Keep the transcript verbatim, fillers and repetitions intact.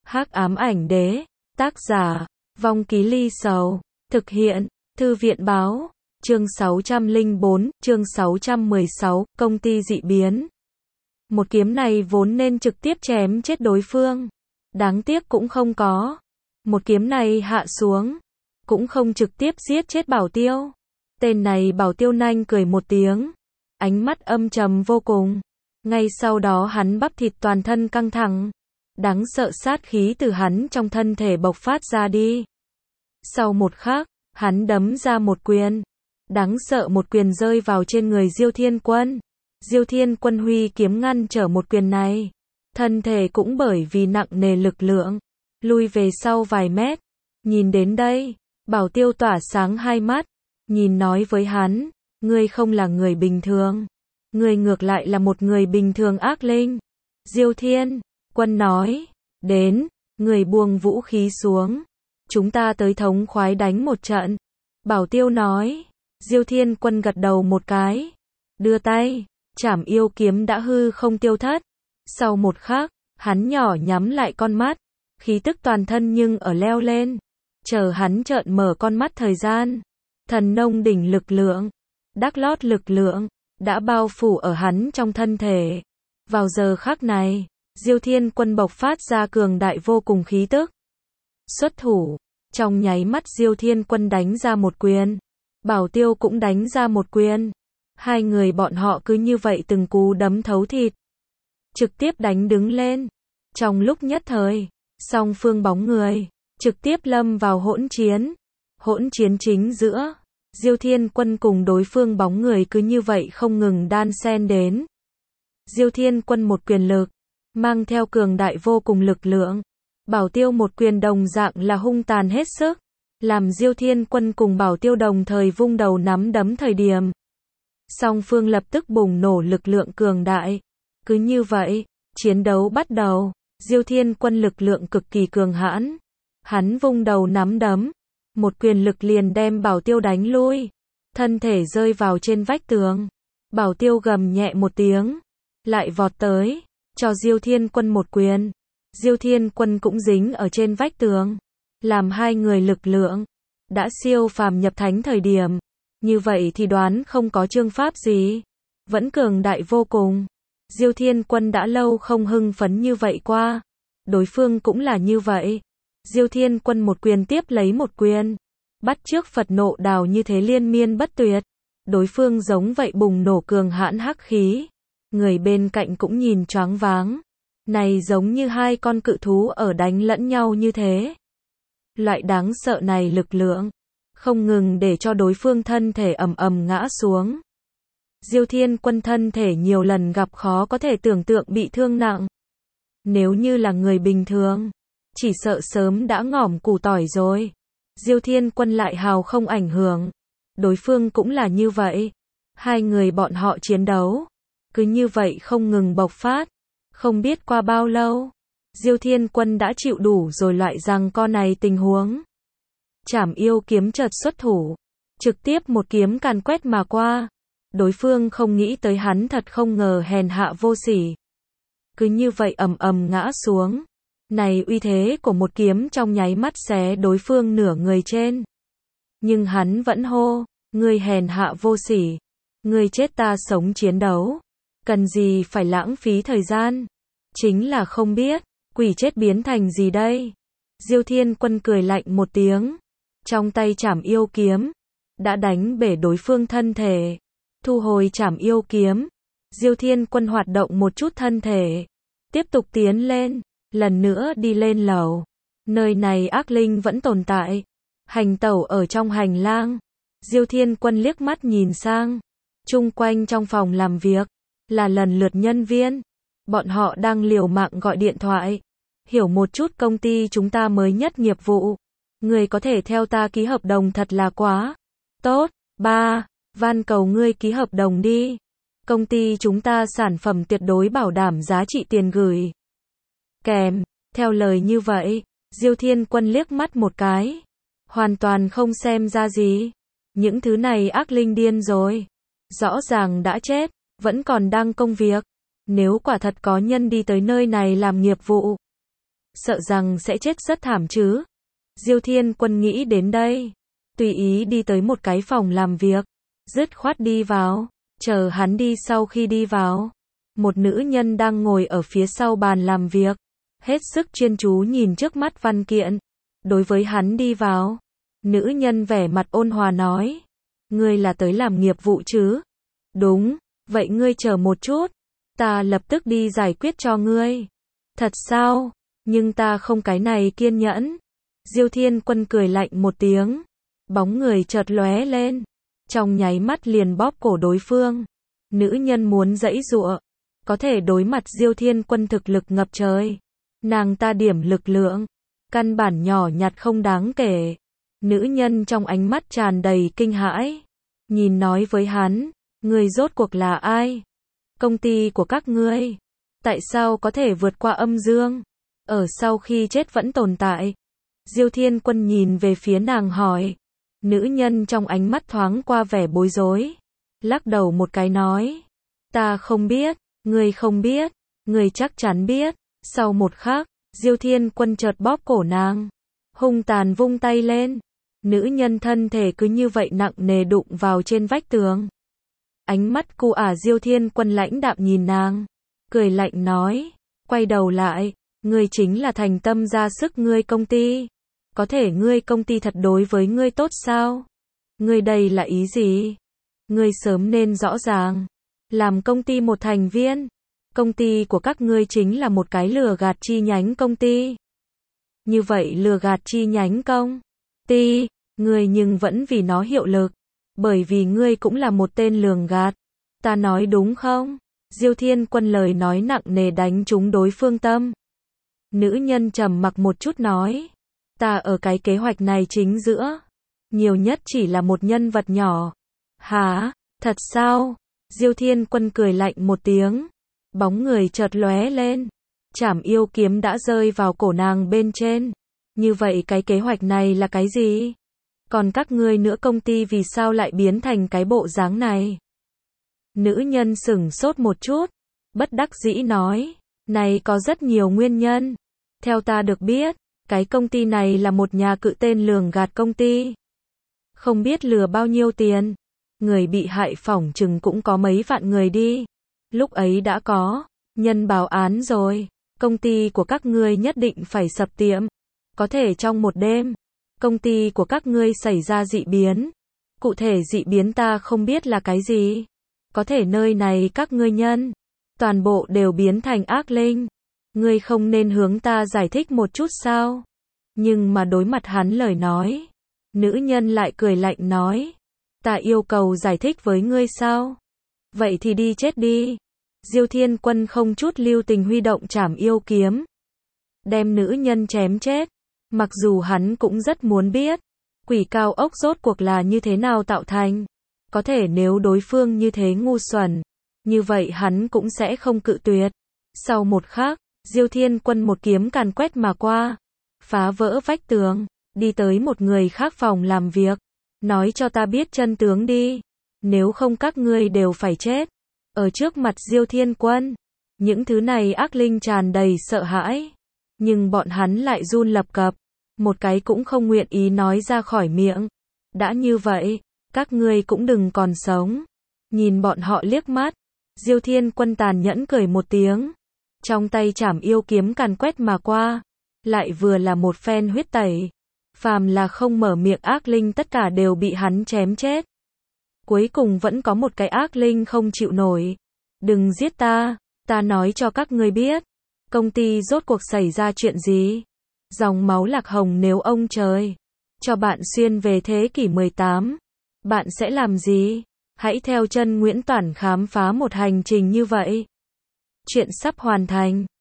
Hắc ám ảnh đế, tác giả, Vong Ký Ly Sầu, thực hiện, Thư viện báo, chương sáu trăm lẻ bốn, chương sáu trăm mười sáu, công ty dị biến. Một kiếm này vốn nên trực tiếp chém chết đối phương. Đáng tiếc cũng không có. Một kiếm này hạ xuống, cũng không trực tiếp giết chết Bảo Tiêu. Tên này Bảo Tiêu nanh cười một tiếng, ánh mắt âm trầm vô cùng. Ngay sau đó hắn bắp thịt toàn thân căng thẳng. Đáng sợ sát khí từ hắn trong thân thể bộc phát ra đi. Sau một khắc, hắn đấm ra một quyền. Đáng sợ một quyền rơi vào trên người Diêu Thiên Quân. Diêu Thiên Quân huy kiếm ngăn trở một quyền này. Thân thể cũng bởi vì nặng nề lực lượng, lui về sau vài mét. Nhìn đến đây, Bảo Tiêu tỏa sáng hai mắt. Nhìn nói với hắn, ngươi không là người bình thường. Ngươi ngược lại là một người bình thường ác linh. Diêu Thiên Quân nói, đến, người buông vũ khí xuống. Chúng ta tới thống khoái đánh một trận. Bảo Tiêu nói, Diêu Thiên Quân gật đầu một cái. Đưa tay, Trảm Yêu kiếm đã hư không tiêu thất. Sau một khắc, hắn nhỏ nhắm lại con mắt. Khí tức toàn thân nhưng ở leo lên. Chờ hắn trợn mở con mắt thời gian. Thần nông đỉnh lực lượng, đắc lót lực lượng, đã bao phủ ở hắn trong thân thể. Vào giờ khắc này, Diêu Thiên Quân bộc phát ra cường đại vô cùng khí tức. Xuất thủ, trong nháy mắt Diêu Thiên Quân đánh ra một quyền. Bảo Tiêu cũng đánh ra một quyền. Hai người bọn họ cứ như vậy từng cú đấm thấu thịt. Trực tiếp đánh đứng lên. Trong lúc nhất thời, song phương bóng người, trực tiếp lâm vào hỗn chiến. Hỗn chiến chính giữa, Diêu Thiên Quân cùng đối phương bóng người cứ như vậy không ngừng đan xen đến. Diêu Thiên Quân một quyền lực, mang theo cường đại vô cùng lực lượng. Bảo Tiêu một quyền đồng dạng là hung tàn hết sức. Làm Diêu Thiên Quân cùng Bảo Tiêu đồng thời vung đầu nắm đấm thời điểm. Song phương lập tức bùng nổ lực lượng cường đại. Cứ như vậy, chiến đấu bắt đầu. Diêu Thiên Quân lực lượng cực kỳ cường hãn. Hắn vung đầu nắm đấm. Một quyền lực liền đem Bảo Tiêu đánh lui. Thân thể rơi vào trên vách tường. Bảo Tiêu gầm nhẹ một tiếng. Lại vọt tới. Cho Diêu Thiên Quân một quyền. Diêu Thiên Quân cũng dính ở trên vách tường. Làm hai người lực lượng. Đã siêu phàm nhập thánh thời điểm. Như vậy thì đoán không có chương pháp gì. Vẫn cường đại vô cùng. Diêu Thiên Quân đã lâu không hưng phấn như vậy qua. Đối phương cũng là như vậy. Diêu Thiên Quân một quyền tiếp lấy một quyền. Bắt chước Phật nộ đào như thế liên miên bất tuyệt. Đối phương giống vậy bùng nổ cường hãn hắc khí. Người bên cạnh cũng nhìn choáng váng. Này giống như hai con cự thú ở đánh lẫn nhau như thế. Loại đáng sợ này lực lượng. Không ngừng để cho đối phương thân thể ầm ầm ngã xuống. Diêu Thiên Quân thân thể nhiều lần gặp khó có thể tưởng tượng bị thương nặng. Nếu như là người bình thường, chỉ sợ sớm đã ngỏm củ tỏi rồi. Diêu Thiên Quân lại hào không ảnh hưởng. Đối phương cũng là như vậy. Hai người bọn họ chiến đấu. Cứ như vậy không ngừng bộc phát. Không biết qua bao lâu. Diêu Thiên Quân đã chịu đủ rồi loại rằng con này tình huống. Trảm Yêu kiếm chợt xuất thủ. Trực tiếp một kiếm càn quét mà qua. Đối phương không nghĩ tới hắn thật không ngờ hèn hạ vô sỉ. Cứ như vậy ầm ầm ngã xuống. Này uy thế của một kiếm trong nháy mắt xé đối phương nửa người trên. Nhưng hắn vẫn hô, ngươi hèn hạ vô sỉ. Ngươi chết ta sống chiến đấu. Cần gì phải lãng phí thời gian. Chính là không biết, quỷ chết biến thành gì đây. Diêu Thiên Quân cười lạnh một tiếng. Trong tay Trảm Yêu kiếm. Đã đánh bể đối phương thân thể. Thu hồi Trảm Yêu kiếm. Diêu Thiên Quân hoạt động một chút thân thể. Tiếp tục tiến lên. Lần nữa đi lên lầu. Nơi này ác linh vẫn tồn tại. Hành tẩu ở trong hành lang. Diêu Thiên Quân liếc mắt nhìn sang. Chung quanh trong phòng làm việc. Là lần lượt nhân viên. Bọn họ đang liều mạng gọi điện thoại. Hiểu một chút công ty chúng ta mới nhất nghiệp vụ. Người có thể theo ta ký hợp đồng thật là quá tốt. Ba, van cầu ngươi ký hợp đồng đi. Công ty chúng ta sản phẩm tuyệt đối bảo đảm giá trị tiền gửi. Kèm, theo lời như vậy, Diêu Thiên Quân liếc mắt một cái. Hoàn toàn không xem ra gì. Những thứ này ác linh điên rồi. Rõ ràng đã chết, vẫn còn đang công việc. Nếu quả thật có nhân đi tới nơi này làm nghiệp vụ. sợ rằng sẽ chết rất thảm chứ. Diêu Thiên Quân nghĩ đến đây, tùy ý đi tới một cái phòng làm việc, dứt khoát đi vào, chờ hắn đi. Sau khi đi vào, một nữ nhân đang ngồi ở phía sau bàn làm việc, hết sức chuyên chú nhìn trước mắt văn kiện. Đối với hắn đi vào, nữ nhân vẻ mặt ôn hòa nói, ngươi là tới làm nghiệp vụ chứ? Đúng, vậy ngươi chờ một chút, ta lập tức đi giải quyết cho ngươi. Thật sao? Nhưng ta không cái này kiên nhẫn. Diêu Thiên Quân cười lạnh một tiếng, bóng người chợt lóe lên, trong nháy mắt liền bóp cổ đối phương. Nữ nhân muốn giãy giụa, có thể đối mặt Diêu Thiên Quân thực lực ngập trời, nàng ta điểm lực lượng, căn bản nhỏ nhặt không đáng kể. Nữ nhân trong ánh mắt tràn đầy kinh hãi, nhìn nói với hắn, ngươi rốt cuộc là ai? Công ty của các ngươi, tại sao có thể vượt qua âm dương? Ở sau khi chết vẫn tồn tại. Diêu Thiên Quân nhìn về phía nàng hỏi. Nữ nhân trong ánh mắt thoáng qua vẻ bối rối, lắc đầu một cái nói, ta không biết. Ngươi không biết, ngươi chắc chắn biết. Sau một khắc, Diêu Thiên Quân chợt bóp cổ nàng, hung tàn vung tay lên. Nữ nhân thân thể cứ như vậy nặng nề đụng vào trên vách tường. Ánh mắt cu ả Diêu Thiên Quân lãnh đạm nhìn nàng, cười lạnh nói, quay đầu lại, ngươi chính là thành tâm ra sức ngươi công ty. Có thể ngươi công ty thật đối với ngươi tốt sao? Ngươi đây là ý gì? Ngươi sớm nên rõ ràng. Làm công ty một thành viên, công ty của các ngươi chính là một cái lừa gạt chi nhánh công ty. Như vậy lừa gạt chi nhánh công ty, ngươi nhưng vẫn vì nó hiệu lực, bởi vì ngươi cũng là một tên lường gạt. Ta nói đúng không? Diêu Thiên Quân lời nói nặng nề đánh trúng đối phương tâm. Nữ nhân trầm mặc một chút nói, ta ở cái kế hoạch này chính giữa, nhiều nhất chỉ là một nhân vật nhỏ. Hả? Thật sao? Diêu Thiên Quân cười lạnh một tiếng, bóng người chợt lóe lên, trảm yêu kiếm đã rơi vào cổ nàng bên trên. Như vậy cái kế hoạch này là cái gì? Còn các ngươi nữa, công ty vì sao lại biến thành cái bộ dáng này? Nữ nhân sửng sốt một chút, bất đắc dĩ nói, này có rất nhiều nguyên nhân. Theo ta được biết, cái công ty này là một nhà cự tên lường gạt công ty. Không biết lừa bao nhiêu tiền. Người bị hại phỏng chừng cũng có mấy vạn người đi. Lúc ấy đã có nhân báo án rồi. Công ty của các ngươi nhất định phải sập tiệm. Có thể trong một đêm, công ty của các ngươi xảy ra dị biến. Cụ thể dị biến ta không biết là cái gì. Có thể nơi này các ngươi nhân, toàn bộ đều biến thành ác linh. Ngươi không nên hướng ta giải thích một chút sao? Nhưng mà đối mặt hắn lời nói, nữ nhân lại cười lạnh nói, ta yêu cầu giải thích với ngươi sao? Vậy thì đi chết đi. Diêu Thiên Quân không chút lưu tình huy động trảm yêu kiếm, đem nữ nhân chém chết. Mặc dù hắn cũng rất muốn biết, quỷ cao ốc rốt cuộc là như thế nào tạo thành. Có thể nếu đối phương như thế ngu xuẩn, như vậy hắn cũng sẽ không cự tuyệt. Sau một khắc, Diêu Thiên Quân một kiếm càn quét mà qua, phá vỡ vách tường, đi tới một người khác phòng làm việc. Nói cho ta biết chân tướng đi, nếu không các ngươi đều phải chết. Ở trước mặt Diêu Thiên Quân, những thứ này ác linh tràn đầy sợ hãi, nhưng bọn hắn lại run lập cập, một cái cũng không nguyện ý nói ra khỏi miệng. Đã như vậy, các ngươi cũng đừng còn sống. Nhìn bọn họ liếc mắt, Diêu Thiên Quân tàn nhẫn cười một tiếng, trong tay trảm yêu kiếm càn quét mà qua, lại vừa là một phen huyết tẩy. Phàm là không mở miệng ác linh tất cả đều bị hắn chém chết. Cuối cùng vẫn có một cái ác linh không chịu nổi. Đừng giết ta, ta nói cho các ngươi biết, công ty rốt cuộc xảy ra chuyện gì. Dòng máu Lạc Hồng nếu ông trời cho bạn xuyên về thế kỷ mười tám, bạn sẽ làm gì? Hãy theo chân Nguyễn Toản khám phá một hành trình như vậy. Chuyện sắp hoàn thành.